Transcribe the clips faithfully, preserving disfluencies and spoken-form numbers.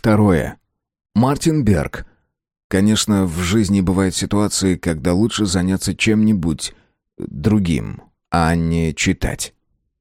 Второе. Мартин Берг. Конечно, в жизни бывают ситуации, когда лучше заняться чем-нибудь другим, а не читать.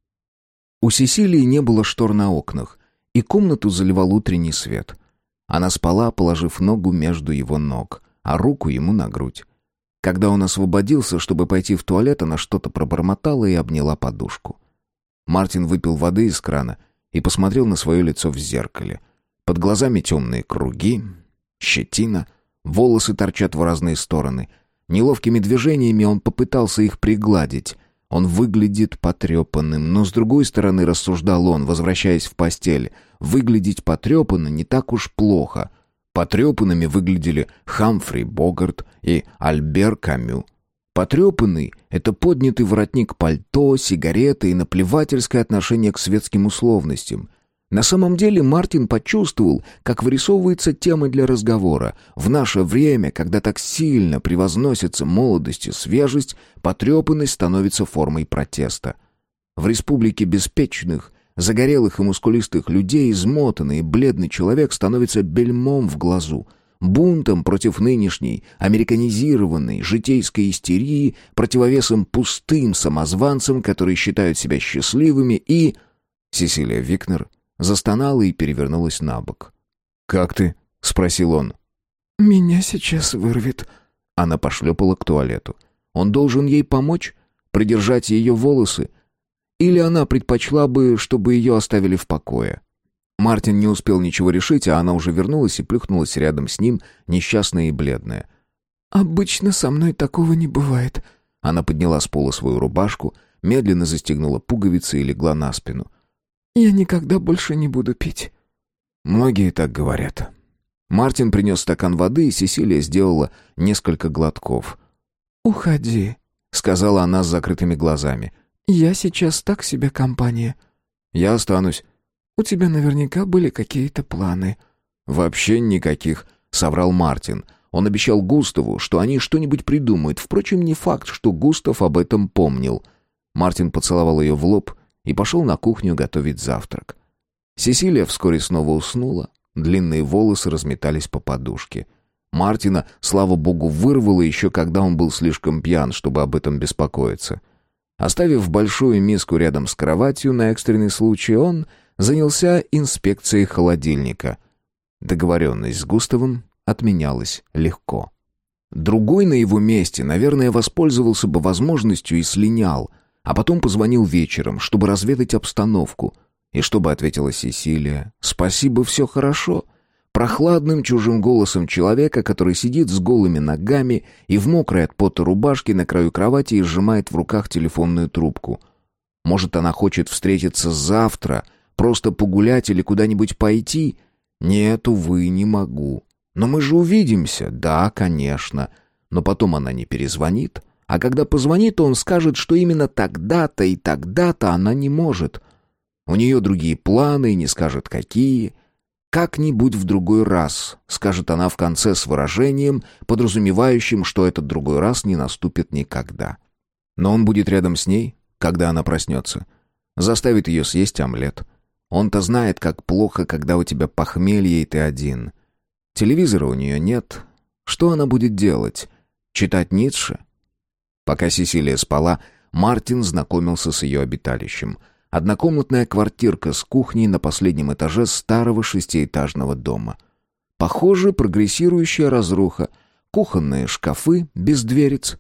У Сесилии не было штор на окнах, и комнату заливал утренний свет. Она спала, положив ногу между его ног, а руку ему на грудь. Когда он освободился, чтобы пойти в туалет, она что-то пробормотала и обняла подушку. Мартин выпил воды из крана и посмотрел на свое лицо в зеркале. Под глазами темные круги, щетина, волосы торчат в разные стороны. Неловкими движениями он попытался их пригладить. Он выглядит потрепанным, но с другой стороны, рассуждал он, возвращаясь в постель, выглядеть потрепанно не так уж плохо. Потрепанными выглядели Хамфри Богарт и Альбер Камю. Потрепанный — это поднятый воротник пальто, сигареты и наплевательское отношение к светским условностям. На самом деле Мартин почувствовал, как вырисовывается тема для разговора. В наше время, когда так сильно превозносится молодость и свежесть, потрепанность становится формой протеста. В республике беспечных, загорелых и мускулистых людей измотанный и бледный человек становится бельмом в глазу, бунтом против нынешней американизированной житейской истерии, противовесом пустым самозванцам, которые считают себя счастливыми, и... Сесилия Викнер застонала и перевернулась на бок. «Как ты?» — спросил он. «Меня сейчас вырвет». Она пошлепала к туалету. Он должен ей помочь? Придержать ее волосы? Или она предпочла бы, чтобы ее оставили в покое? Мартин не успел ничего решить, а она уже вернулась и плюхнулась рядом с ним, несчастная и бледная. «Обычно со мной такого не бывает». Она подняла с пола свою рубашку, медленно застегнула пуговицы и легла на спину. «Я никогда больше не буду пить». Многие так говорят. Мартин принес стакан воды, и Сесилия сделала несколько глотков. «Уходи», — сказала она с закрытыми глазами. «Я сейчас так себе компания». «Я останусь». «У тебя наверняка были какие-то планы». «Вообще никаких», — соврал Мартин. Он обещал Густаву, что они что-нибудь придумают. Впрочем, не факт, что Густав об этом помнил. Мартин поцеловал ее в лоб и пошел на кухню готовить завтрак. Сесилия вскоре снова уснула. Длинные волосы разметались по подушке. Мартина, слава богу, вырвало еще, когда он был слишком пьян, чтобы об этом беспокоиться. Оставив большую миску рядом с кроватью на экстренный случай, он занялся инспекцией холодильника. Договоренность с Густавом отменялась легко. Другой на его месте, наверное, воспользовался бы возможностью и слинял, а потом позвонил вечером, чтобы разведать обстановку. И чтобы ответила Сесилия: «Спасибо, все хорошо». Прохладным чужим голосом человека, который сидит с голыми ногами и в мокрой от пота рубашке на краю кровати и сжимает в руках телефонную трубку. Может, она хочет встретиться завтра, просто погулять или куда-нибудь пойти? Нет, увы, не могу. Но мы же увидимся. Да, конечно. Но потом она не перезвонит. А когда позвонит, он скажет, что именно тогда-то и тогда-то она не может. У нее другие планы, и не скажет, какие. «Как-нибудь в другой раз», — скажет она в конце с выражением, подразумевающим, что этот другой раз не наступит никогда. Но он будет рядом с ней, когда она проснется. Заставит ее съесть омлет. Он-то знает, как плохо, когда у тебя похмелье, и ты один. Телевизора у нее нет. Что она будет делать? Читать Ницше? Пока Сесилия спала, Мартин знакомился с ее обиталищем. Однокомнатная квартирка с кухней на последнем этаже старого шестиэтажного дома. Похоже, прогрессирующая разруха. Кухонные шкафы без дверец.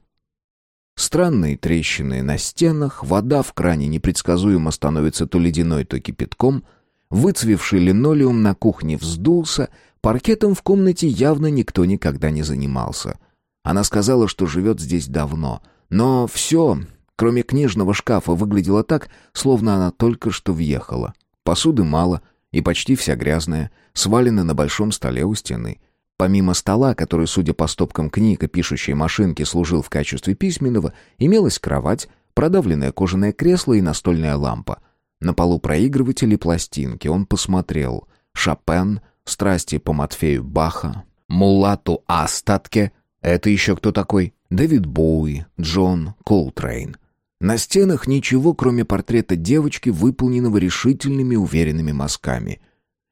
Странные трещины на стенах, вода в кране непредсказуемо становится то ледяной, то кипятком. Выцвевший линолеум на кухне вздулся, паркетом в комнате явно никто никогда не занимался. Она сказала, что живет здесь давно, но все, кроме книжного шкафа, выглядело так, словно она только что въехала. Посуды мало, и почти вся грязная, свалена на большом столе у стены. Помимо стола, который, судя по стопкам книг и пишущей машинки, служил в качестве письменного, имелась кровать, продавленное кожаное кресло и настольная лампа. На полу проигрыватель и пластинки. Он посмотрел. Шопен, страсти по Матфею Баха, Мулату Астатке. Это еще кто такой? Дэвид Боуи, Джон Колтрейн. На стенах ничего, кроме портрета девочки, выполненного решительными уверенными мазками.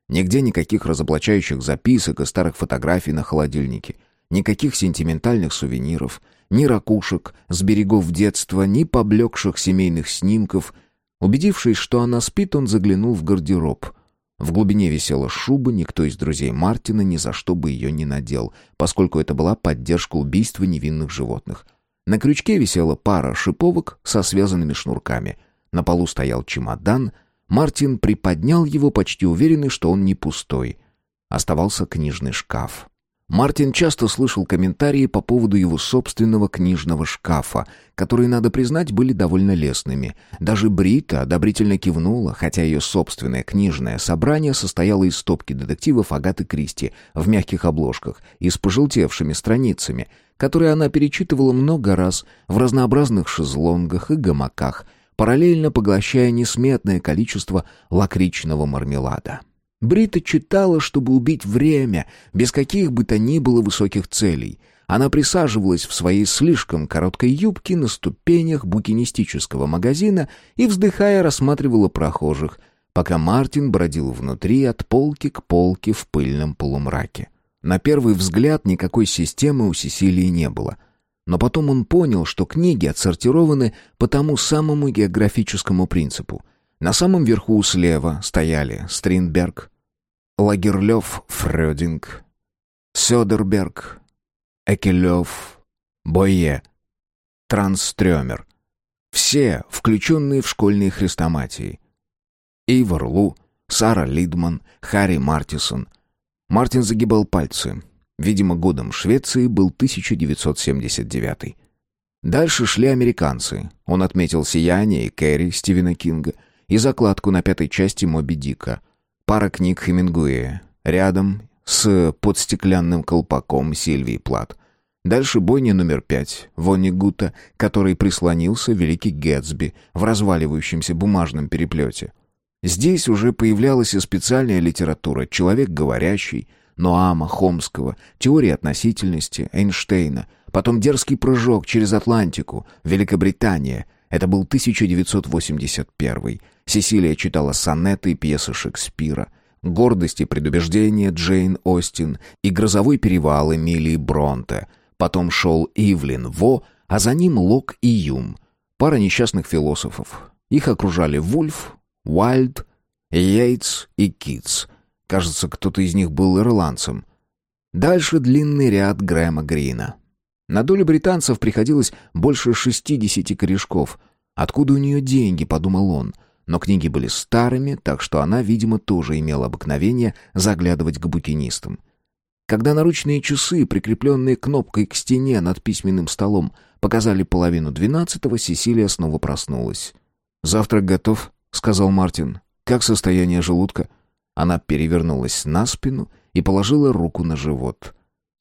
Нигде никаких разоблачающих записок и старых фотографий на холодильнике. Никаких сентиментальных сувениров, ни ракушек с берегов детства, ни поблекших семейных снимков. Убедившись, что она спит, он заглянул в гардероб. В глубине висела шуба, никто из друзей Мартина ни за что бы ее не надел, поскольку это была поддержка убийства невинных животных. На крючке висела пара шиповок со связанными шнурками. На полу стоял чемодан. Мартин приподнял его, почти уверенный, что он не пустой. Оставался книжный шкаф. Мартин часто слышал комментарии по поводу его собственного книжного шкафа, которые, надо признать, были довольно лестными. Даже Брита одобрительно кивнула, хотя ее собственное книжное собрание состояло из стопки детективов Агаты Кристи в мягких обложках и с пожелтевшими страницами, которые она перечитывала много раз в разнообразных шезлонгах и гамаках, параллельно поглощая несметное количество лакричного мармелада. Брита читала, чтобы убить время, без каких бы то ни было высоких целей. Она присаживалась в своей слишком короткой юбке на ступенях букинистического магазина и, вздыхая, рассматривала прохожих, пока Мартин бродил внутри от полки к полке в пыльном полумраке. На первый взгляд никакой системы у Сесилии не было. Но потом он понял, что книги отсортированы по тому самому географическому принципу. На самом верху слева стояли Стринберг, Лагерлёв, Фрёдинг, Сёдерберг, Экелёв, Бойе, Транстрёмер. Все, включенные в школьные хрестоматии. Ивар Лу, Сара Лидман, Харри Мартисон. Мартин загибал пальцы. Видимо, годом Швеции был тысяча девятьсот семьдесят девятый. Дальше шли американцы. Он отметил «Сияние» и «Кэрри» Стивена Кинга и закладку на пятой части «Моби Дика». Пара книг Хемингуэя. Рядом с «Под стеклянным колпаком» Сильвии Плат. Дальше бойня номер пять Воннегута, который прислонился великий Гэтсби в разваливающемся бумажном переплете. Здесь уже появлялась и специальная литература «Человек говорящий», Ноама Хомского, «Теория относительности» Эйнштейна, потом «Дерзкий прыжок через Атлантику», Великобритания. Это был тысяча девятьсот восемьдесят первый. Сесилия читала сонеты и пьесы Шекспира, «Гордость и предубеждение» Джейн Остин и «Грозовой перевал» Эмилии Бронте. Потом шел Ивлин Во, а за ним Лок и Юм. Пара несчастных философов. Их окружали Вульф, Уайльд, Йейтс и Китс. Кажется, кто-то из них был ирландцем. Дальше длинный ряд Грэма Грина. На долю британцев приходилось больше шестидесяти корешков. «Откуда у нее деньги?» — подумал он. Но книги были старыми, так что она, видимо, тоже имела обыкновение заглядывать к букинистам. Когда наручные часы, прикрепленные кнопкой к стене над письменным столом, показали половину двенадцатого, Сесилия снова проснулась. «Завтрак готов», — сказал Мартин. «Как состояние желудка?» Она перевернулась на спину и положила руку на живот.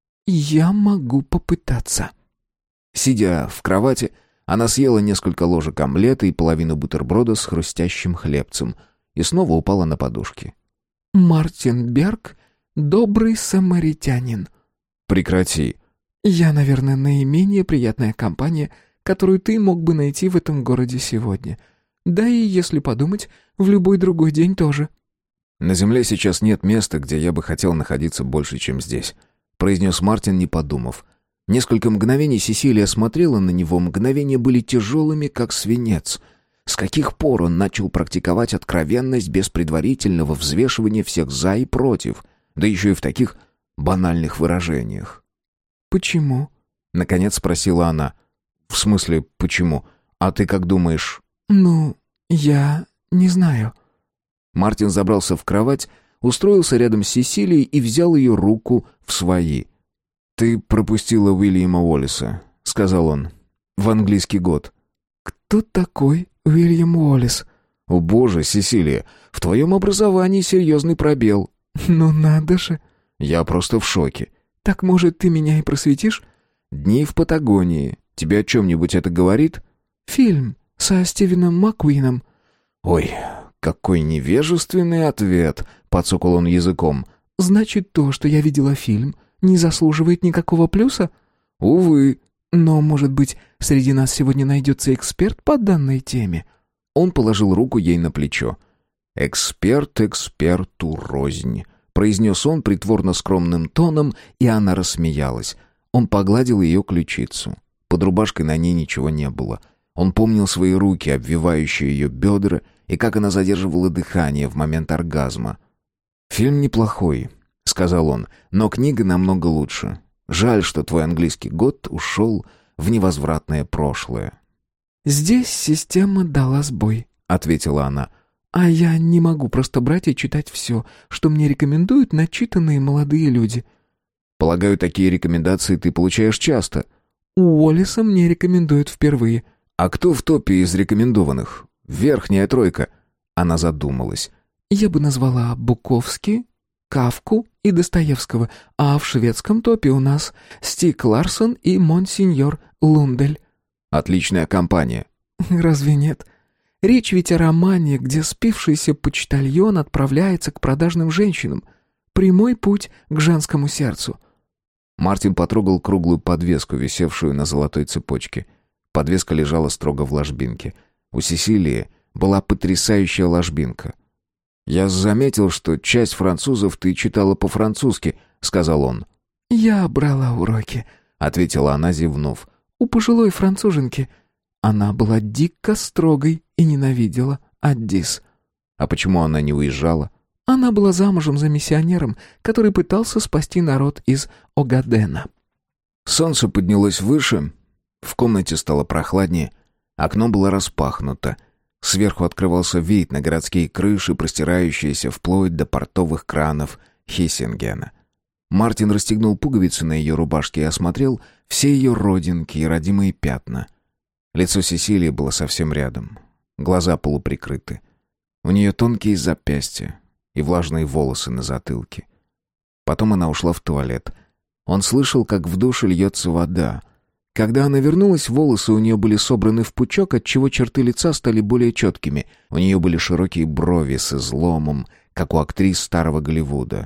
«Я могу попытаться». Сидя в кровати, она съела несколько ложек омлета и половину бутерброда с хрустящим хлебцем и снова упала на подушки. «Мартин Берг — добрый самаритянин». «Прекрати». «Я, наверное, наименее приятная компания, которую ты мог бы найти в этом городе сегодня. Да и, если подумать, в любой другой день тоже». «На земле сейчас нет места, где я бы хотел находиться больше, чем здесь», — произнес Мартин, не подумав. Несколько мгновений Сесилия смотрела на него, мгновения были тяжелыми, как свинец. С каких пор он начал практиковать откровенность без предварительного взвешивания всех «за» и «против», да еще и в таких банальных выражениях? «Почему?» — наконец спросила она. «В смысле, почему? А ты как думаешь?» «Ну, я не знаю». Мартин забрался в кровать, устроился рядом с Сесилией и взял ее руку в свои. «Ты пропустила Уильяма Уоллеса», — сказал он, — «в английский год». «Кто такой Уильям Уоллес?» «О боже, Сесилия, в твоем образовании серьезный пробел». «Ну надо же». «Я просто в шоке». «Так, может, ты меня и просветишь?» «Дни в Патагонии. Тебе о чем-нибудь это говорит?» «Фильм со Стивеном Маккуином». «Ой, какой невежественный ответ», — подсокал он языком. «Значит, то, что я видела фильм, не заслуживает никакого плюса?» «Увы». «Но, может быть, среди нас сегодня найдется эксперт по данной теме?» Он положил руку ей на плечо. «Эксперт эксперту рознь. произнес он притворно скромным тоном, и она рассмеялась. Он погладил ее ключицу. Под рубашкой на ней ничего не было. Он помнил свои руки, обвивающие ее бедра, и как она задерживала дыхание в момент оргазма. «Фильм неплохой», — сказал он, — «но книга намного лучше. Жаль, что твой английский год ушел в невозвратное прошлое». «Здесь система дала сбой», — ответила она. «А я не могу просто брать и читать все, что мне рекомендуют начитанные молодые люди». «Полагаю, такие рекомендации ты получаешь часто». «У Уоллеса мне рекомендуют впервые». «А кто в топе из рекомендованных? Верхняя тройка». Она задумалась. «Я бы назвала Буковски, Кафку и Достоевского, а в шведском топе у нас Стиг Ларсон и Монсеньор Лундель». «Отличная компания». «Разве нет? Речь ведь о романе, где спившийся почтальон отправляется к продажным женщинам. Прямой путь к женскому сердцу». Мартин потрогал круглую подвеску, висевшую на золотой цепочке. Подвеска лежала строго в ложбинке. У Сесилии была потрясающая ложбинка. «Я заметил, что часть французов ты читала по-французски», — сказал он. «Я брала уроки», — ответила она, зевнув. «У пожилой француженки. Она была дико строгой и ненавидела Аддис». «А почему она не уезжала?» «Она была замужем за миссионером, который пытался спасти народ из Огадена». Солнце поднялось выше, в комнате стало прохладнее, окно было распахнуто. Сверху открывался вид на городские крыши, простирающиеся вплоть до портовых кранов Хиссингена. Мартин расстегнул пуговицы на ее рубашке и осмотрел все ее родинки и родимые пятна. Лицо Сесилии было совсем рядом, глаза полуприкрыты. У нее тонкие запястья и влажные волосы на затылке. Потом она ушла в туалет. Он слышал, как в душе льется вода. Когда она вернулась, волосы у нее были собраны в пучок, отчего черты лица стали более четкими. У нее были широкие брови с изломом, как у актрис старого Голливуда.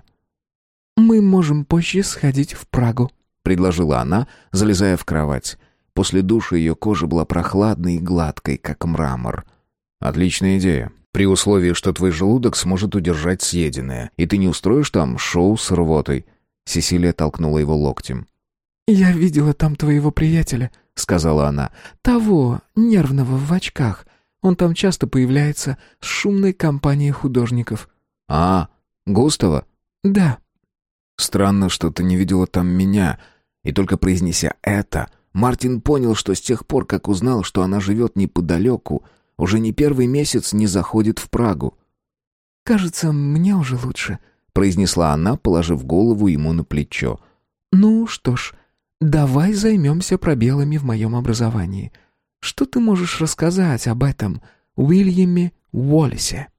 «Мы можем позже сходить в Прагу», — предложила она, залезая в кровать. После душа ее кожа была прохладной и гладкой, как мрамор. «Отличная идея. При условии, что твой желудок сможет удержать съеденное, и ты не устроишь там шоу с рвотой». Сесилия толкнула его локтем. «Я видела там твоего приятеля», — сказала она. «Того, нервного, в очках. Он там часто появляется с шумной компанией художников». «А, Густава?» «Да». «Странно, что ты не видела там меня». И только произнеся это, Мартин понял, что с тех пор, как узнал, что она живет неподалеку, уже не первый месяц не заходит в Прагу. «Кажется, мне уже лучше», — произнесла она, положив голову ему на плечо. «Ну что ж, давай займемся пробелами в моем образовании. Что ты можешь рассказать об этом Уильяме Уоллесе?»